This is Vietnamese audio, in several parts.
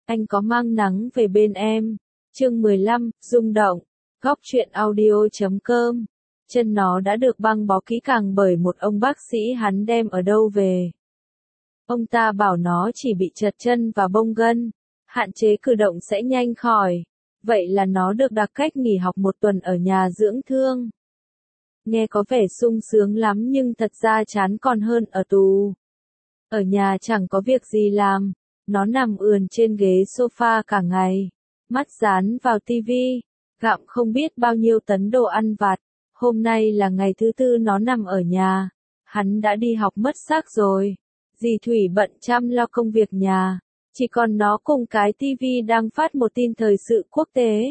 Anh có mang nắng về bên em. Chương 15, rung động. Góc truyện audio.com. Chân nó đã được băng bó kỹ càng bởi một ông bác sĩ hắn đem ở đâu về. Ông ta bảo nó chỉ bị trật chân và bong gân, hạn chế cử động sẽ nhanh khỏi. Vậy là nó được đặc cách nghỉ học 1 tuần ở nhà dưỡng thương. Nghe có vẻ sung sướng lắm nhưng thật ra chán còn hơn ở tù. Ở nhà chẳng có việc gì làm, nó nằm ườn trên ghế sofa cả ngày, mắt dán vào tivi, gặm không biết bao nhiêu tấn đồ ăn vặt. Hôm nay là ngày thứ 4 nó nằm ở nhà, hắn đã đi học mất xác rồi. Dì Thủy bận chăm lo công việc nhà, chỉ còn nó cùng cái tivi đang phát một tin thời sự quốc tế.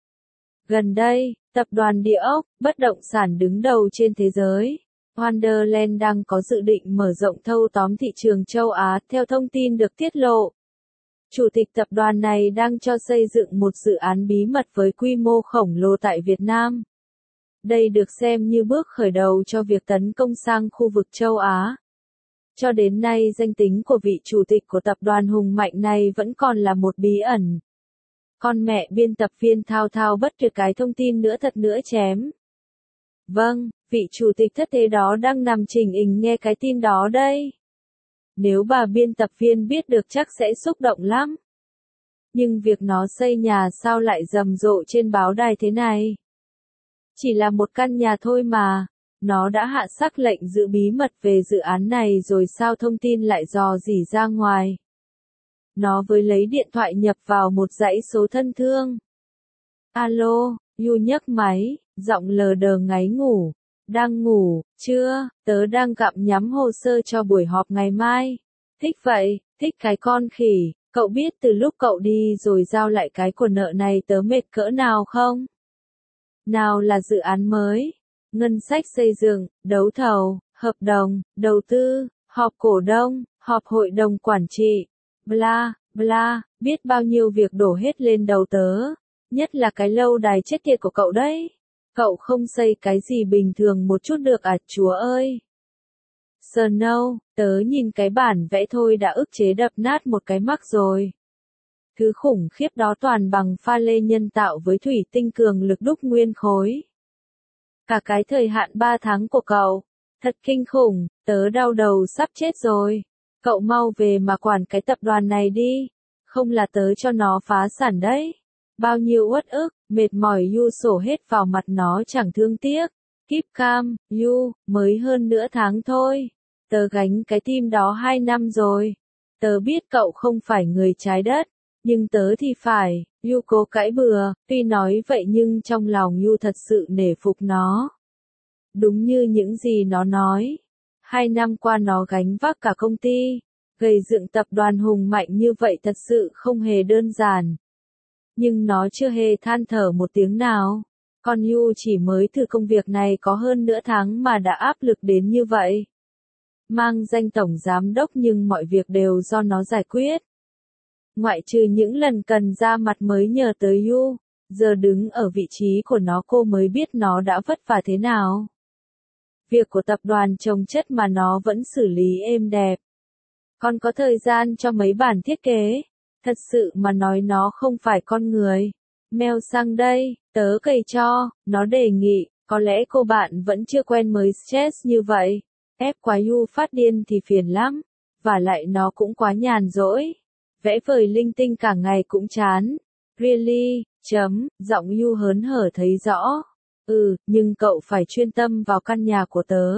Gần đây, tập đoàn địa ốc, bất động sản đứng đầu trên thế giới, Wonderland đang có dự định mở rộng thâu tóm thị trường châu Á theo thông tin được tiết lộ. Chủ tịch tập đoàn này đang cho xây dựng một dự án bí mật với quy mô khổng lồ tại Việt Nam. Đây được xem như bước khởi đầu cho việc tấn công sang khu vực châu Á. Cho đến nay danh tính của vị chủ tịch của tập đoàn hùng mạnh này vẫn còn là một bí ẩn. Con mẹ biên tập viên thao thao bất tuyệt cái thông tin nữa thật nữa chém. Vâng, vị chủ tịch thất thế đó đang nằm chỉnh hình nghe cái tin đó đây. Nếu bà biên tập viên biết được chắc sẽ xúc động lắm. Nhưng việc nó xây nhà sao lại rầm rộ trên báo đài thế này? Chỉ là một căn nhà thôi mà. Nó đã hạ sắc lệnh giữ bí mật về dự án này rồi sao thông tin lại rò rỉ ra ngoài. Nó với lấy điện thoại nhập vào một dãy số thân thương. Alo, Yu nhấc máy, giọng lờ đờ ngáy ngủ. Đang ngủ, chưa, tớ đang gặm nhắm hồ sơ cho buổi họp ngày mai. Thích vậy, thích cái con khỉ, cậu biết từ lúc cậu đi rồi giao lại cái của nợ này tớ mệt cỡ nào không? Nào là dự án mới, ngân sách xây dựng, đấu thầu, hợp đồng, đầu tư, họp cổ đông, họp hội đồng quản trị, bla, bla, biết bao nhiêu việc đổ hết lên đầu tớ, nhất là cái lâu đài chết tiệt của cậu đấy. Cậu không xây cái gì bình thường một chút được à chúa ơi? Snow, tớ nhìn cái bản vẽ thôi đã ức chế đập nát một cái mắt rồi. Thứ khủng khiếp đó toàn bằng pha lê nhân tạo với thủy tinh cường lực đúc nguyên khối. Cả cái thời hạn 3 tháng của cậu, thật kinh khủng, tớ đau đầu sắp chết rồi. Cậu mau về mà quản cái tập đoàn này đi, không là tớ cho nó phá sản đấy. Bao nhiêu uất ức, mệt mỏi Yu sổ hết vào mặt nó chẳng thương tiếc. Keep calm, Yu, mới hơn nửa tháng thôi. Tớ gánh cái team đó 2 năm rồi. Tớ biết cậu không phải người trái đất, nhưng tớ thì phải. Yu cố cãi bừa, tuy nói vậy nhưng trong lòng Yu thật sự nể phục nó. Đúng như những gì nó nói. 2 năm qua nó gánh vác cả công ty, gây dựng tập đoàn hùng mạnh như vậy thật sự không hề đơn giản. Nhưng nó chưa hề than thở một tiếng nào. Còn Yu chỉ mới thử công việc này có hơn nửa tháng mà đã áp lực đến như vậy. Mang danh tổng giám đốc nhưng mọi việc đều do nó giải quyết. Ngoại trừ những lần cần ra mặt mới nhờ tới Yu, giờ đứng ở vị trí của nó cô mới biết nó đã vất vả thế nào. Việc của tập đoàn chồng chất mà nó vẫn xử lý êm đẹp. Còn có thời gian cho mấy bản thiết kế. Thật sự mà nói nó không phải con người. Mail sang đây, tớ cày cho, nó đề nghị, có lẽ cô bạn vẫn chưa quen mới stress như vậy. Ép quá Yu phát điên thì phiền lắm. Và lại nó cũng quá nhàn rỗi. Vẽ vời linh tinh cả ngày cũng chán. Really, giọng Yu hớn hở thấy rõ. Nhưng cậu phải chuyên tâm vào căn nhà của tớ.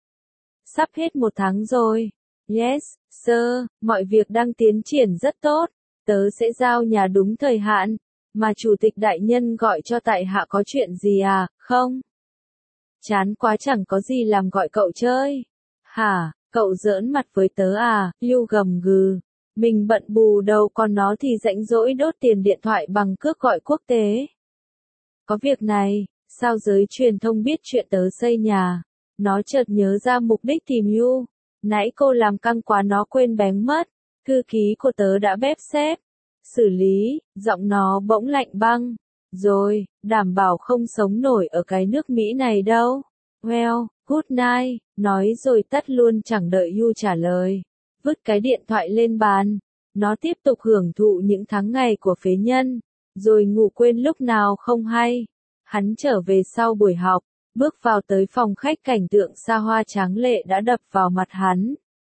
Sắp hết 1 tháng rồi. Yes, sir, mọi việc đang tiến triển rất tốt. Tớ sẽ giao nhà đúng thời hạn. Mà chủ tịch đại nhân gọi cho tại hạ có chuyện gì à, không? Chán quá chẳng có gì làm gọi cậu chơi. Hả, cậu giỡn mặt với tớ à, Yu gầm gừ. Mình bận bù đầu còn nó thì rãnh rỗi đốt tiền điện thoại bằng cước gọi quốc tế. Có việc này, sao giới truyền thông biết chuyện tớ xây nhà? Nó chợt nhớ ra mục đích tìm Yu. Nãy cô làm căng quá nó quên bén mất. Thư ký của tớ đã bếp xếp. Xử lý, giọng nó bỗng lạnh băng. Rồi, đảm bảo không sống nổi ở cái nước Mỹ này đâu. Well, good night, nói rồi tắt luôn chẳng đợi Yu trả lời. Vứt cái điện thoại lên bàn. Nó tiếp tục hưởng thụ những tháng ngày của phế nhân, rồi ngủ quên lúc nào không hay. Hắn trở về sau buổi học, bước vào tới phòng khách, cảnh tượng xa hoa tráng lệ đã đập vào mặt hắn.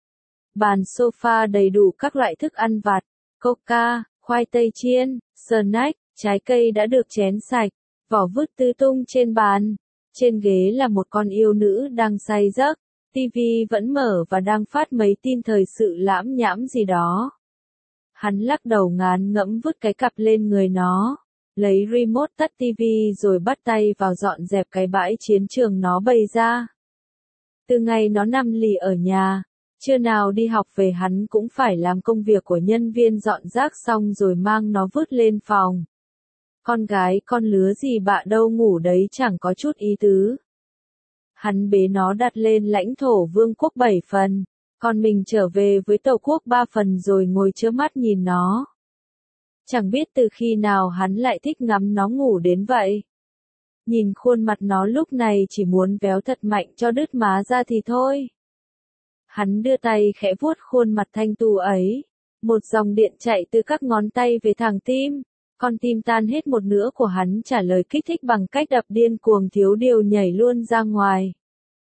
Bàn sofa đầy đủ các loại thức ăn vặt, coca, khoai tây chiên, snack, trái cây đã được chén sạch, vỏ vứt tứ tung trên bàn. Trên ghế là một con yêu nữ đang say giấc, tivi vẫn mở và đang phát mấy tin thời sự lãm nhãm gì đó. Hắn lắc đầu ngán ngẫm vứt cái cặp lên người nó, lấy remote tắt tivi rồi bắt tay vào dọn dẹp cái bãi chiến trường nó bày ra. Từ ngày nó nằm lì ở nhà, trưa nào đi học về hắn cũng phải làm công việc của nhân viên dọn rác xong rồi mang nó vứt lên phòng. Con gái con lứa gì bạ đâu ngủ đấy chẳng có chút ý tứ. Hắn bế nó đặt lên lãnh thổ vương quốc 7 phần, còn mình trở về với tổ quốc 3 phần rồi ngồi trơ mắt nhìn nó. Chẳng biết từ khi nào hắn lại thích ngắm nó ngủ đến vậy. Nhìn khuôn mặt nó lúc này chỉ muốn véo thật mạnh cho đứt má ra thì thôi. Hắn đưa tay khẽ vuốt khuôn mặt thanh tú ấy. Một dòng điện chạy từ các ngón tay về thẳng tim. Con tim tan hết một nửa của hắn trả lời kích thích bằng cách đập điên cuồng, thiếu điều nhảy luôn ra ngoài.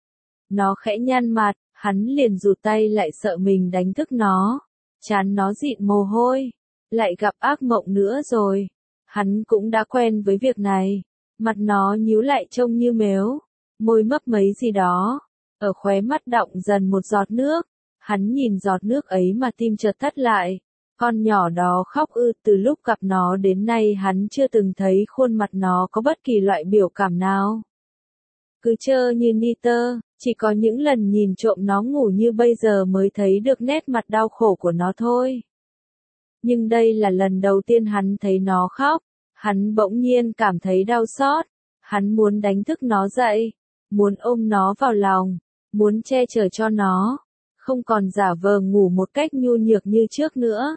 Nó khẽ nhăn mặt, hắn liền rụt tay lại sợ mình đánh thức nó. Trán nó dịn mồ hôi. Lại gặp ác mộng nữa rồi. Hắn cũng đã quen với việc này. Mặt nó nhíu lại trông như mếu. Môi mấp mấy gì đó. Ở khóe mắt đọng dần một giọt nước. Hắn nhìn giọt nước ấy mà tim chợt thắt lại. Con nhỏ đó khóc từ lúc gặp nó đến nay hắn chưa từng thấy khuôn mặt nó có bất kỳ loại biểu cảm nào. Cứ trơ như niter, chỉ có những lần nhìn trộm nó ngủ như bây giờ mới thấy được nét mặt đau khổ của nó thôi. Nhưng đây là lần đầu tiên hắn thấy nó khóc, hắn bỗng nhiên cảm thấy đau xót, hắn muốn đánh thức nó dậy, muốn ôm nó vào lòng, muốn che chở cho nó, không còn giả vờ ngủ một cách nhu nhược như trước nữa.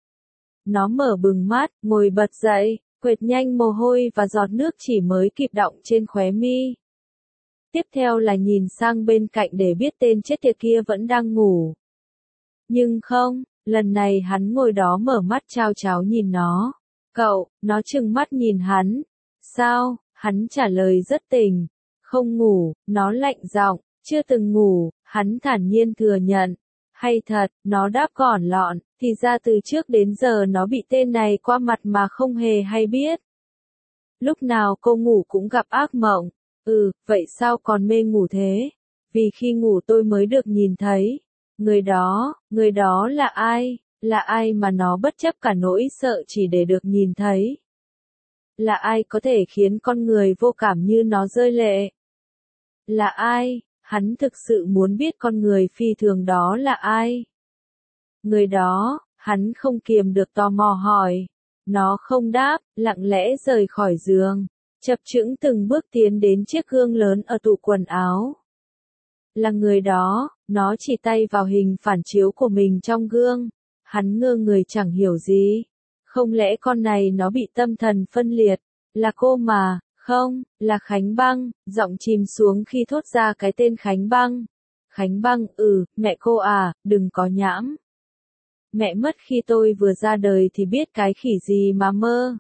Nó mở bừng mắt, ngồi bật dậy, quệt nhanh mồ hôi và giọt nước chỉ mới kịp đọng trên khóe mi. Tiếp theo là nhìn sang bên cạnh để biết tên chết tiệt kia vẫn đang ngủ. Nhưng không, lần này hắn ngồi đó mở mắt chao cháo nhìn nó. Cậu, nó trừng mắt nhìn hắn. Sao? Hắn trả lời rất tỉnh. Không ngủ, nó lạnh giọng, chưa từng ngủ, hắn thản nhiên thừa nhận. Hay thật, nó đáp gọn lọn, thì ra từ trước đến giờ nó bị tên này qua mặt mà không hề hay biết. Lúc nào cô ngủ cũng gặp ác mộng. Vậy sao còn mê ngủ thế? Vì khi ngủ tôi mới được nhìn thấy. Người đó là ai? Là ai mà nó bất chấp cả nỗi sợ chỉ để được nhìn thấy? Là ai có thể khiến con người vô cảm như nó rơi lệ? Là ai? Hắn thực sự muốn biết con người phi thường đó là ai? Người đó, hắn không kiềm được tò mò hỏi. Nó không đáp, lặng lẽ rời khỏi giường, chập chững từng bước tiến đến chiếc gương lớn ở tủ quần áo. Là người đó, nó chỉ tay vào hình phản chiếu của mình trong gương. Hắn ngơ người chẳng hiểu gì. Không lẽ con này nó bị tâm thần phân liệt? Là cô mà, không, là Khánh Băng, giọng chìm xuống khi thốt ra cái tên Khánh Băng. Khánh Băng, mẹ cô à, đừng có nhãm. Mẹ mất khi tôi vừa ra đời thì biết cái khỉ gì mà mơ.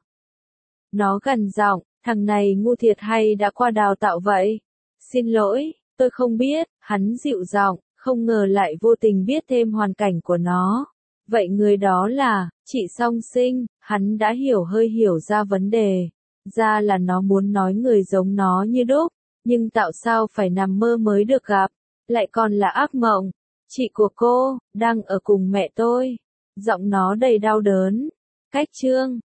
Nó gằn giọng, thằng này ngu thiệt hay đã qua đào tạo vậy? Xin lỗi, tôi không biết, hắn dịu giọng, không ngờ lại vô tình biết thêm hoàn cảnh của nó. Vậy người đó là, chị Song Sinh, hắn đã hơi hiểu ra vấn đề. Ra là nó muốn nói người giống nó như đúc, nhưng tạo sao phải nằm mơ mới được gặp, lại còn là ác mộng. Chị của cô, đang ở cùng mẹ tôi. Giọng nó đầy đau đớn. Cách chương